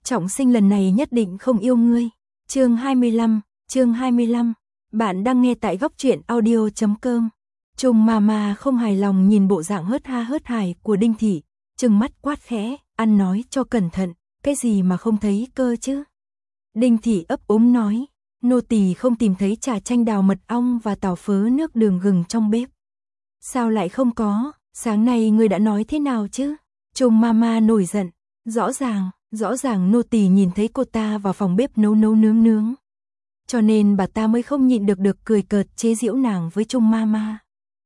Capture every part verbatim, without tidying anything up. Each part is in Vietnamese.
trọng sinh lần này nhất định không yêu ngươi. Chương hai mươi lăm, chương hai mươi lăm. Bạn đang nghe tại góc truyện audio chấm com. Trung Mama không hài lòng nhìn bộ dạng hớt ha hớt hải của Đinh Thị, trừng mắt quát khẽ, ăn nói cho cẩn thận, cái gì mà không thấy cơ chứ? Đinh Thị ấp úng nói, nô tỳ không tìm thấy trà chanh đào mật ong và tàu phớ nước đường gừng trong bếp. Sao lại không có, sáng nay ngươi đã nói thế nào chứ? Trung Mama nổi giận, rõ ràng, rõ ràng nô tỳ nhìn thấy cô ta vào phòng bếp nấu nấu nướng nướng. Cho nên bà ta mới không nhịn được được cười cợt chế giễu nàng với Trung Mama.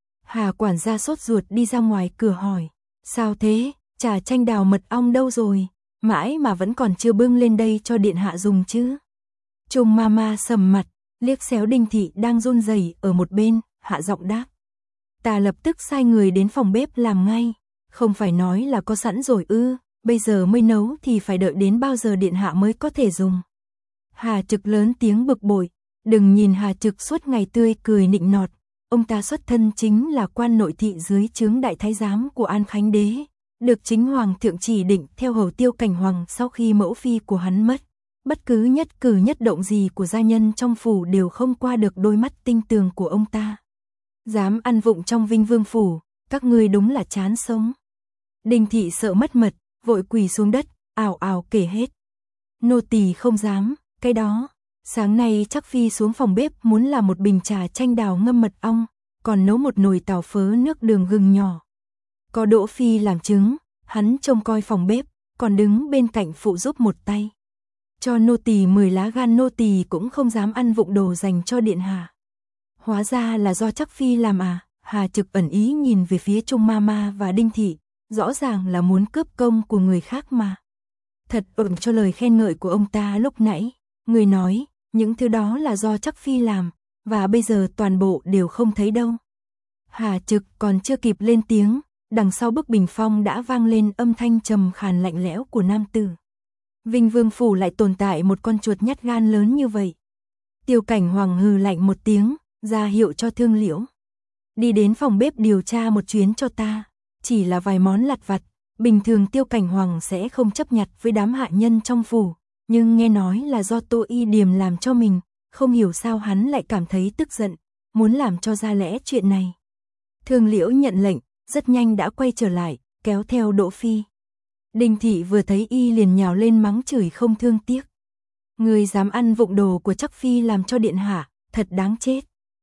Hà quản gia sốt ruột đi ra ngoài cửa hỏi, sao thế, trà chanh đào mật ong đâu rồi, mãi mà vẫn còn chưa bưng lên đây cho điện hạ dùng chứ? Trung Mama sầm mặt, liếc xéo Đinh Thị đang run rẩy ở một bên, hạ giọng đáp. Ta lập tức sai người đến phòng bếp làm ngay, không phải nói là có sẵn rồi ư, bây giờ mới nấu thì phải đợi đến bao giờ điện hạ mới có thể dùng. Hà Trực lớn tiếng bực bội, đừng nhìn Hà Trực suốt ngày tươi cười nịnh nọt, ông ta xuất thân chính là quan nội thị dưới trướng đại thái giám của An Khánh Đế, được chính hoàng thượng chỉ định theo hầu Tiêu Cảnh Hoàng sau khi mẫu phi của hắn mất. Bất cứ nhất cử nhất động gì của gia nhân trong phủ đều không qua được đôi mắt tinh tường của ông ta. Dám ăn vụng trong Vinh Vương phủ, các ngươi đúng là chán sống. Đinh Thị sợ mất mật, vội quỳ xuống đất, ào ào kể hết. Nô tỳ không dám, cái đó, sáng nay chắc phi xuống phòng bếp muốn làm một bình trà chanh đào ngâm mật ong, còn nấu một nồi tàu phớ nước đường gừng nhỏ. Có Đỗ phi làm chứng, hắn trông coi phòng bếp, còn đứng bên cạnh phụ giúp một tay. Cho nô tỳ mười lá gan nô tỳ cũng không dám ăn vụng đồ dành cho điện hạ. Hóa ra là do chắc phi làm à? Hà Trực ẩn ý nhìn về phía Trung Mama và Đinh Thị, rõ ràng là muốn cướp công của người khác mà. Thật ừm cho lời khen ngợi của ông ta lúc nãy, người nói, những thứ đó là do chắc phi làm, và bây giờ toàn bộ đều không thấy đâu. Hà Trực còn chưa kịp lên tiếng, đằng sau bức bình phong đã vang lên âm thanh trầm khàn lạnh lẽo của nam tử. Vinh Vương phủ lại tồn tại một con chuột nhát gan lớn như vậy. Tiêu Cảnh Hoàng hừ lạnh một tiếng, ra hiệu cho Thương Liễu. Đi đến phòng bếp điều tra một chuyến cho ta, chỉ là vài món lặt vặt, bình thường Tiêu Cảnh Hoàng sẽ không chấp nhặt với đám hạ nhân trong phủ, nhưng nghe nói là do Tô Y Điềm làm cho mình, không hiểu sao hắn lại cảm thấy tức giận, muốn làm cho ra lẽ chuyện này. Thương Liễu nhận lệnh, rất nhanh đã quay trở lại, kéo theo Đỗ phi. Đinh Thị vừa thấy y liền nhào lên mắng chửi không thương tiếc. Người dám ăn vụng đồ của chắc phi làm cho điện hạ, thật đáng chết.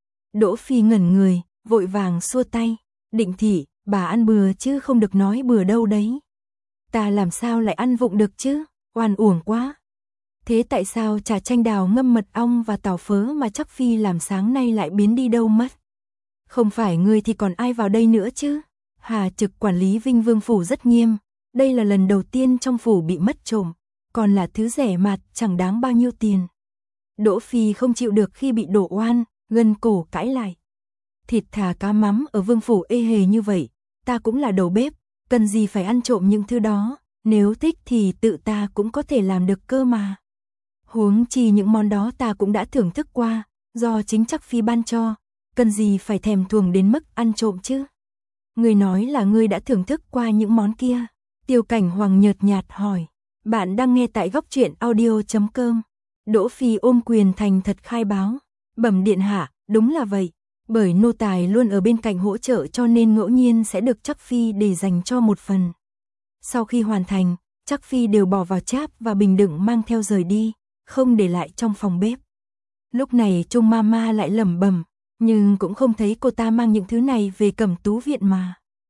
Đỗ phi ngẩn người, vội vàng xua tay. Định Thị, bà ăn bừa chứ không được nói bừa đâu đấy. Ta làm sao lại ăn vụng được chứ, oan uổng quá. Thế tại sao trà chanh đào ngâm mật ong và tàu phớ mà chắc phi làm sáng nay lại biến đi đâu mất? Không phải ngươi thì còn ai vào đây nữa chứ? Hà Trực quản lý Vinh Vương phủ rất nghiêm. Đây là lần đầu tiên trong phủ bị mất trộm, còn là thứ rẻ mạt chẳng đáng bao nhiêu tiền. Đỗ phi không chịu được khi bị đổ oan, gân cổ cãi lại. Thịt thà cá mắm ở Vương phủ ê hề như vậy, ta cũng là đầu bếp, cần gì phải ăn trộm những thứ đó, nếu thích thì tự ta cũng có thể làm được cơ mà. Huống chi những món đó ta cũng đã thưởng thức qua, do chính chắc phi ban cho, cần gì phải thèm thuồng đến mức ăn trộm chứ. Ngươi nói là ngươi đã thưởng thức qua những món kia. Tiêu Cảnh Hoàng nhợt nhạt hỏi, bạn đang nghe tại góc truyện audio chấm com. Đỗ phi ôm quyền thành thật khai báo, bẩm điện hạ, đúng là vậy, bởi nô tài luôn ở bên cạnh hỗ trợ cho nên ngẫu nhiên sẽ được chắc phi để dành cho một phần. Sau khi hoàn thành, chắc phi đều bỏ vào cháp và bình đựng mang theo rời đi, không để lại trong phòng bếp. Lúc này Trung Mama lại lẩm bẩm, nhưng cũng không thấy cô ta mang những thứ này về Cẩm Tú viện mà.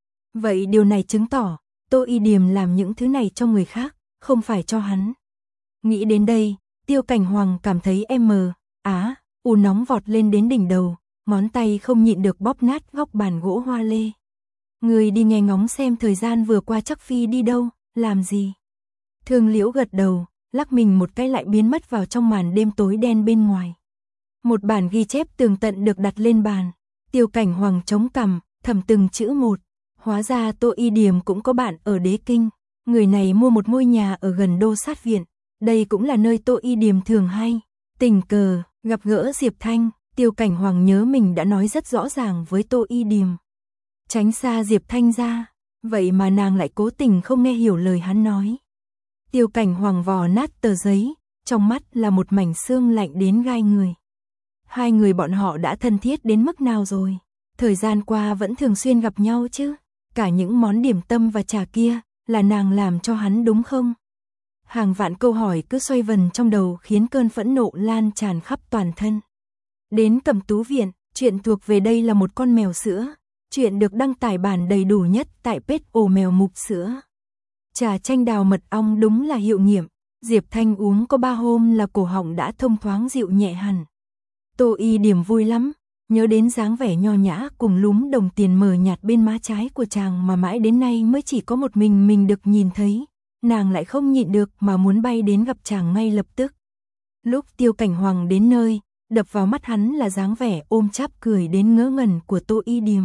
Vậy điều này chứng tỏ Tô Y Điềm làm những thứ này cho người khác, không phải cho hắn. Nghĩ đến đây, Tiêu Cảnh Hoàng cảm thấy em mờ, á, u nóng vọt lên đến đỉnh đầu, ngón tay không nhịn được bóp nát góc bàn gỗ hoa lê. Người đi nghe ngóng xem thời gian vừa qua chắc phi đi đâu, làm gì. Thương Liễu gật đầu, lắc mình một cái lại biến mất vào trong màn đêm tối đen bên ngoài. Một bản ghi chép tường tận được đặt lên bàn, Tiêu Cảnh Hoàng chống cằm, thầm từng chữ một. Hóa ra Tô Y Điềm cũng có bạn ở Đế Kinh, người này mua một ngôi nhà ở gần đô sát viện, đây cũng là nơi Tô Y Điềm thường hay. Tình cờ, gặp gỡ Diệp Thanh, Tiêu Cảnh Hoàng nhớ mình đã nói rất rõ ràng với Tô Y Điềm. Tránh xa Diệp Thanh ra, vậy mà nàng lại cố tình không nghe hiểu lời hắn nói. Tiêu Cảnh Hoàng vò nát tờ giấy, trong mắt là một mảnh xương lạnh đến gai người. Hai người bọn họ đã thân thiết đến mức nào rồi? Thời gian qua vẫn thường xuyên gặp nhau chứ? Cả những món điểm tâm và trà kia, là nàng làm cho hắn đúng không? Hàng vạn câu hỏi cứ xoay vần trong đầu khiến cơn phẫn nộ lan tràn khắp toàn thân. Đến Cẩm Tú Viện, chuyện thuộc về đây là một con mèo sữa. Chuyện được đăng tải bản đầy đủ nhất tại page ổ mèo mục sữa. Trà chanh đào mật ong đúng là hiệu nghiệm. Diệp Thanh uống có ba hôm là cổ họng đã thông thoáng dịu nhẹ hẳn. Tô Y Điểm vui lắm, nhớ đến dáng vẻ nho nhã cùng lúm đồng tiền mờ nhạt bên má trái của chàng mà mãi đến nay mới chỉ có một mình mình được nhìn thấy. Nàng lại không nhịn được mà muốn bay đến gặp chàng ngay lập tức. Lúc Tiêu Cảnh Hoàng đến nơi, đập vào mắt hắn là dáng vẻ ôm cháp cười đến ngớ ngẩn của Tô Y Điềm.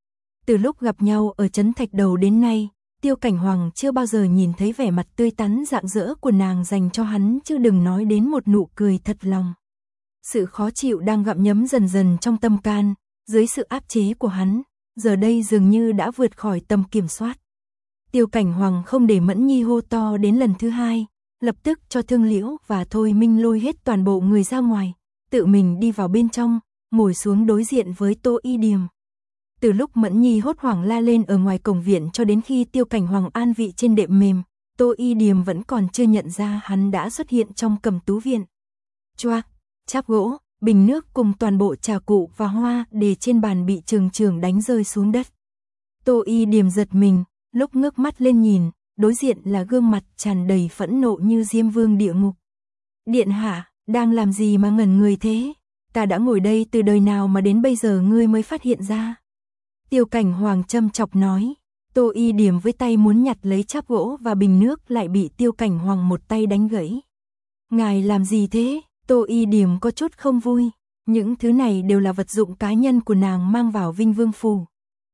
Từ lúc gặp nhau ở trấn Thạch Đầu đến nay, Tiêu Cảnh Hoàng chưa bao giờ nhìn thấy vẻ mặt tươi tắn rạng rỡ của nàng dành cho hắn, chứ đừng nói đến một nụ cười thật lòng. Sự khó chịu đang gặm nhấm dần dần trong tâm can, dưới sự áp chế của hắn, giờ đây dường như đã vượt khỏi tầm kiểm soát. Tiêu Cảnh Hoàng không để Mẫn Nhi hô to đến lần thứ hai, lập tức cho Thương Liễu và Thôi Minh lôi hết toàn bộ người ra ngoài, tự mình đi vào bên trong, ngồi xuống đối diện với Tô Y Điềm. Từ lúc Mẫn Nhi hốt hoảng la lên ở ngoài cổng viện cho đến khi Tiêu Cảnh Hoàng an vị trên đệm mềm, Tô Y Điềm vẫn còn chưa nhận ra hắn đã xuất hiện trong Cẩm Tú Viện. Choác, cháp gỗ, bình nước cùng toàn bộ trà cụ và hoa để trên bàn bị trường trường đánh rơi xuống đất. Tô Y Điềm giật mình, lúc ngước mắt lên nhìn, đối diện là gương mặt tràn đầy phẫn nộ như Diêm Vương địa ngục. Điện hạ, đang làm gì mà ngẩn người thế? Ta đã ngồi đây từ đời nào mà đến bây giờ ngươi mới phát hiện ra? Tiêu Cảnh Hoàng châm chọc nói. Tô Y Điềm với tay muốn nhặt lấy cháp gỗ và bình nước lại bị Tiêu Cảnh Hoàng một tay đánh gãy. Ngài làm gì thế? Tô Y Điềm có chút không vui. Những thứ này đều là vật dụng cá nhân của nàng mang vào Vinh Vương Phủ.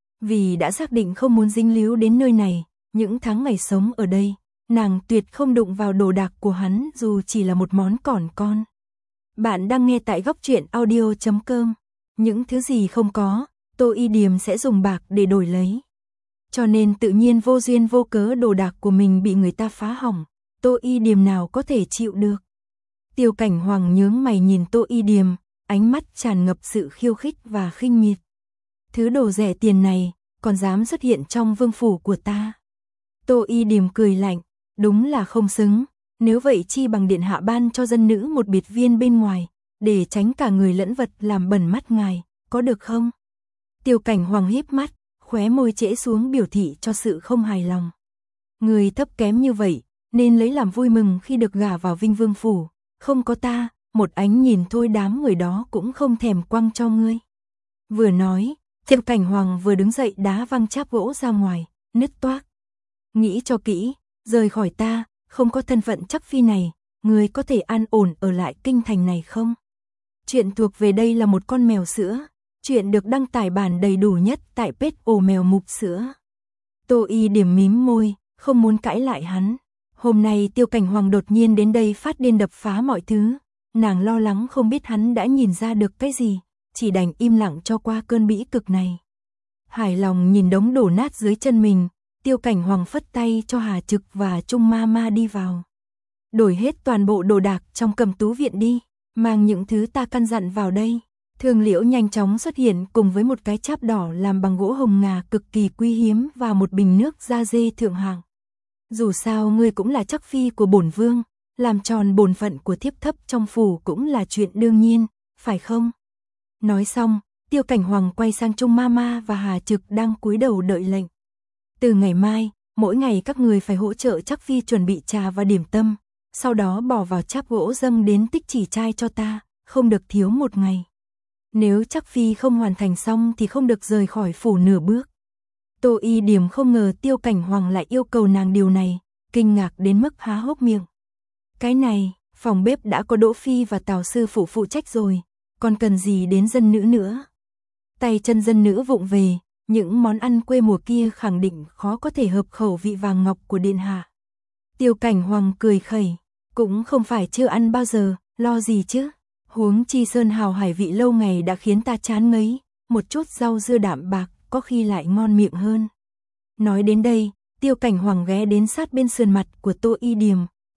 Vì đã xác định không muốn dính líu đến nơi này, những tháng ngày sống ở đây, nàng tuyệt không đụng vào đồ đạc của hắn dù chỉ là một món cỏn con. Bạn đang nghe tại góc truyện audio chấm com. Những thứ gì không có, Tô Y Điềm sẽ dùng bạc để đổi lấy. Cho nên tự nhiên vô duyên vô cớ đồ đạc của mình bị người ta phá hỏng, Tô Y Điềm nào có thể chịu được. Tiêu Cảnh Hoàng nhướng mày nhìn Tô Y Điềm, ánh mắt tràn ngập sự khiêu khích và khinh miệt. Thứ đồ rẻ tiền này, còn dám xuất hiện trong vương phủ của ta. Tô Y Điềm cười lạnh, đúng là không xứng, nếu vậy chi bằng điện hạ ban cho dân nữ một biệt viên bên ngoài, để tránh cả người lẫn vật làm bẩn mắt ngài, có được không? Tiêu Cảnh Hoàng híp mắt, khóe môi trễ xuống biểu thị cho sự không hài lòng. Người thấp kém như vậy, nên lấy làm vui mừng khi được gả vào Vinh Vương Phủ, không có ta, một ánh nhìn thôi đám người đó cũng không thèm quăng cho ngươi. Vừa nói, Tiêu Cảnh Hoàng vừa đứng dậy đá văng cháp gỗ ra ngoài, nứt toác. Nghĩ cho kỹ, rời khỏi ta, không có thân phận chắc phi này, ngươi có thể an ổn ở lại kinh thành này không? Chuyện thuộc về đây là một con mèo sữa. Chuyện được đăng tải bản đầy đủ nhất tại page ổ mèo mục sữa. Tô Y Điểm mím môi, không muốn cãi lại hắn. Hôm nay Tiêu Cảnh Hoàng đột nhiên đến đây phát điên đập phá mọi thứ. Nàng lo lắng không biết hắn đã nhìn ra được cái gì, chỉ đành im lặng cho qua cơn bĩ cực này. Hài lòng nhìn đống đổ nát dưới chân mình, Tiêu Cảnh Hoàng phất tay cho Hà Trực và Trung Ma Ma đi vào. Đổi hết toàn bộ đồ đạc trong Cẩm Tú Viện đi, mang những thứ ta căn dặn vào đây. Thương Liễu nhanh chóng xuất hiện cùng với một cái cháp đỏ làm bằng gỗ hồng ngà cực kỳ quý hiếm và một bình nước da dê thượng hạng. Dù sao ngươi cũng là chắc phi của bổn vương, làm tròn bổn phận của thiếp thấp trong phủ cũng là chuyện đương nhiên, phải không? Nói xong, Tiêu Cảnh Hoàng quay sang Trung Ma Ma và Hà Trực đang cúi đầu đợi lệnh. Từ ngày mai, mỗi ngày các người phải hỗ trợ chắc phi chuẩn bị trà và điểm tâm, sau đó bỏ vào cháp gỗ dâng đến Tích Chỉ trai cho ta, không được thiếu một ngày. Nếu chắc phi không hoàn thành xong thì không được rời khỏi phủ nửa bước. Tô Y Điểm không ngờ Tiêu Cảnh Hoàng lại yêu cầu nàng điều này, kinh ngạc đến mức há hốc miệng. Cái này, phòng bếp đã có Đỗ Phi và Tào sư phụ phụ trách rồi, còn cần gì đến dân nữ nữa. Tay chân dân nữ vụng về, những món ăn quê mùa kia khẳng định khó có thể hợp khẩu vị vàng ngọc của điện hạ. Tiêu Cảnh Hoàng cười khẩy, cũng không phải chưa ăn bao giờ, lo gì chứ. Huống chi sơn hào hải vị lâu ngày đã khiến ta chán ngấy, một chút rau dưa đạm bạc có khi lại ngon miệng hơn. Nói đến đây, Tiêu Cảnh Hoàng ghé đến sát bên sườn mặt của Tô Y Điềm,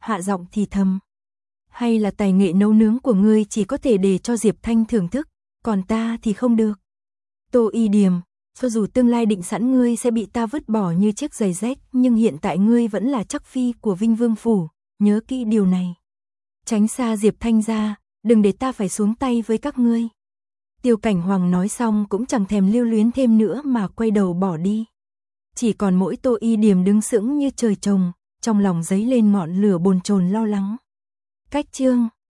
hạ giọng thì thầm. Hay là tài nghệ nấu nướng của ngươi chỉ có thể để cho Diệp Thanh thưởng thức, còn ta thì không được. Tô Y Điềm, cho dù tương lai định sẵn ngươi sẽ bị ta vứt bỏ như chiếc giày rách, nhưng hiện tại ngươi vẫn là chắc phi của Vinh Vương Phủ, nhớ kỹ điều này. Tránh xa Diệp Thanh ra, đừng để ta phải xuống tay với các ngươi. Tiêu Cảnh Hoàng nói xong cũng chẳng thèm lưu luyến thêm nữa mà quay đầu bỏ đi. Chỉ còn mỗi Tô Y Điềm đứng sững như trời trồng, trong lòng dấy lên ngọn lửa bồn chồn lo lắng. Cách chương